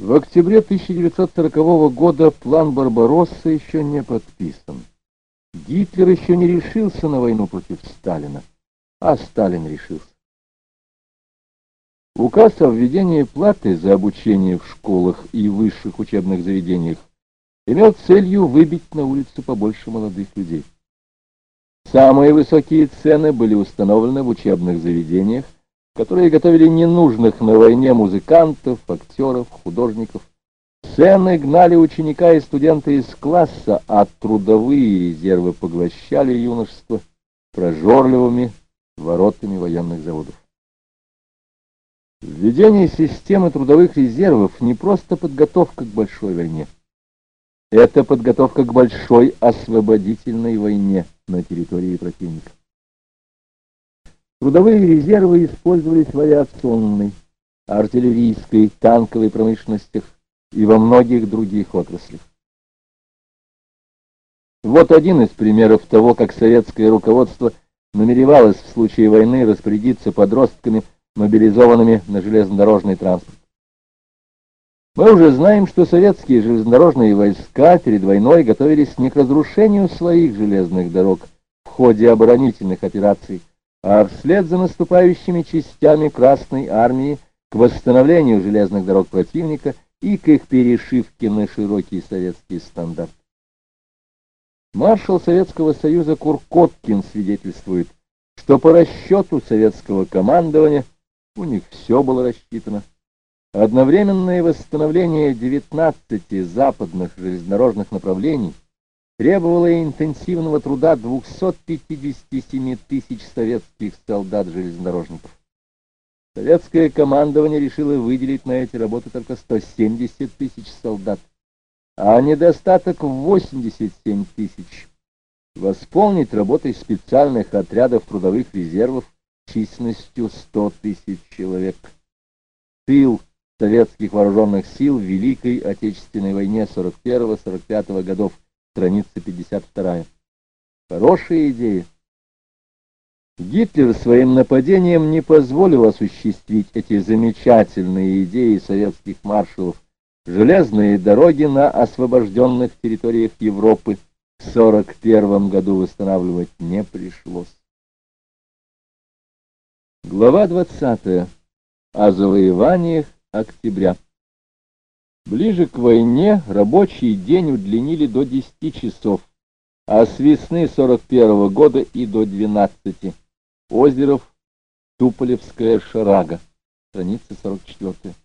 В октябре 1940 года план Барбаросса еще не подписан. Гитлер еще не решился на войну против Сталина, а Сталин решился. Указ о введении платы за обучение в школах и высших учебных заведениях имел целью выбить на улицу побольше молодых людей. Самые высокие цены были установлены в учебных заведениях, которые готовили ненужных на войне музыкантов, актеров, художников. Цены гнали ученика и студента из класса, а трудовые резервы поглощали юношество прожорливыми воротами военных заводов. Введение системы трудовых резервов не просто подготовка к большой войне. Это подготовка к большой освободительной войне на территории противника. Трудовые резервы использовались в авиационной, артиллерийской, танковой промышленностях и во многих других отраслях. Вот один из примеров того, как советское руководство намеревалось в случае войны распорядиться подростками, мобилизованными на железнодорожный транспорт. Мы уже знаем, что советские железнодорожные войска перед войной готовились не к разрушению своих железных дорог в ходе оборонительных операций, а вслед за наступающими частями Красной Армии к восстановлению железных дорог противника и к их перешивке на широкий советский стандарт. Маршал Советского Союза Куркоткин свидетельствует, что по расчету советского командования у них все было рассчитано. Одновременное восстановление 19 западных железнодорожных направлений требовало интенсивного труда 257 тысяч советских солдат-железнодорожников. Советское командование решило выделить на эти работы только 170 тысяч солдат, а недостаток в 87 тысяч восполнить работой специальных отрядов трудовых резервов численностью 100 тысяч человек. Тыл советских вооруженных сил в Великой Отечественной войне 41-45 годов, страница 52. Хорошая идея. Гитлер своим нападением не позволил осуществить эти замечательные идеи советских маршалов. Железные дороги на освобожденных территориях Европы в 1941 году восстанавливать не пришлось. Глава 20. О завоеваниях октября. Ближе к войне рабочий день удлинили до 10 часов, а с весны 1941 года и до 12. Озеров, Туполевская шарага, страница 44.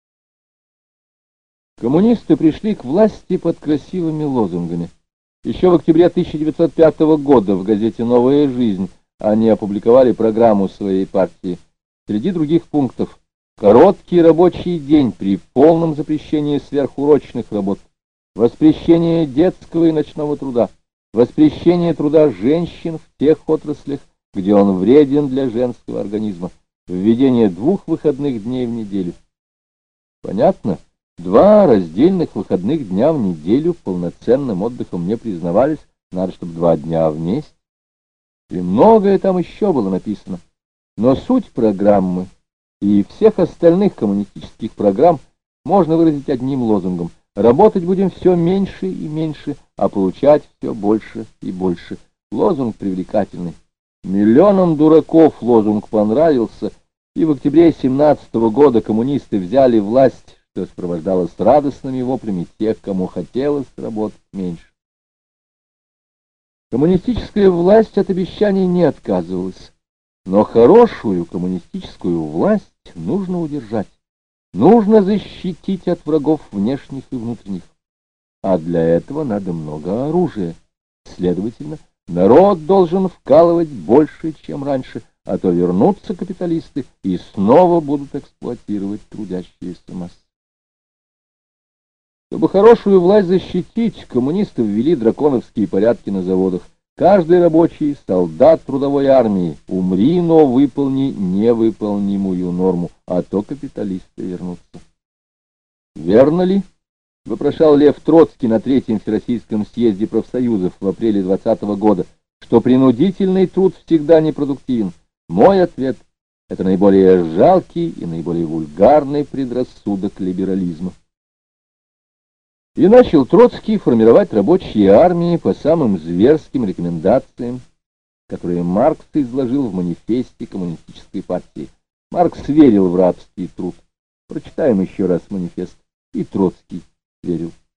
Коммунисты пришли к власти под красивыми лозунгами. Еще в октябре 1905 года в газете «Новая жизнь» они опубликовали программу своей партии. Среди других пунктов: короткий рабочий день при полном запрещении сверхурочных работ, воспрещение детского и ночного труда, воспрещение труда женщин в тех отраслях, где он вреден для женского организма, введение 2 выходных дней в неделю. Понятно, 2 раздельных выходных дня в неделю полноценным отдыхом не признавались, надо, чтобы 2 дня вместе. И многое там еще было написано. Но суть программы и всех остальных коммунистических программ можно выразить одним лозунгом: работать будем все меньше и меньше, а получать все больше и больше. Лозунг привлекательный. Миллионам дураков лозунг понравился, и в октябре 1917 года коммунисты взяли власть, что сопровождалось радостными воплями тех, кому хотелось работать меньше. Коммунистическая власть от обещаний не отказывалась, но хорошую коммунистическую власть нужно удержать, нужно защитить от врагов внешних и внутренних, а для этого надо много оружия. Следовательно, народ должен вкалывать больше, чем раньше, а то вернутся капиталисты и снова будут эксплуатировать трудящиеся массы. Чтобы хорошую власть защитить, коммунисты ввели драконовские порядки на заводах. Каждый рабочий, солдат трудовой армии, умри, но выполни невыполнимую норму, а то капиталисты вернутся. Верно ли, вопрошал Лев Троцкий на 3-м Всероссийском съезде профсоюзов в апреле 2020 года, что принудительный труд всегда непродуктивен? Мой ответ — это наиболее жалкий и наиболее вульгарный предрассудок либерализма. И начал Троцкий формировать рабочие армии по самым зверским рекомендациям, которые Маркс изложил в манифесте Коммунистической партии. Маркс верил в рабский труд. Прочитаем еще раз манифест. И Троцкий верил.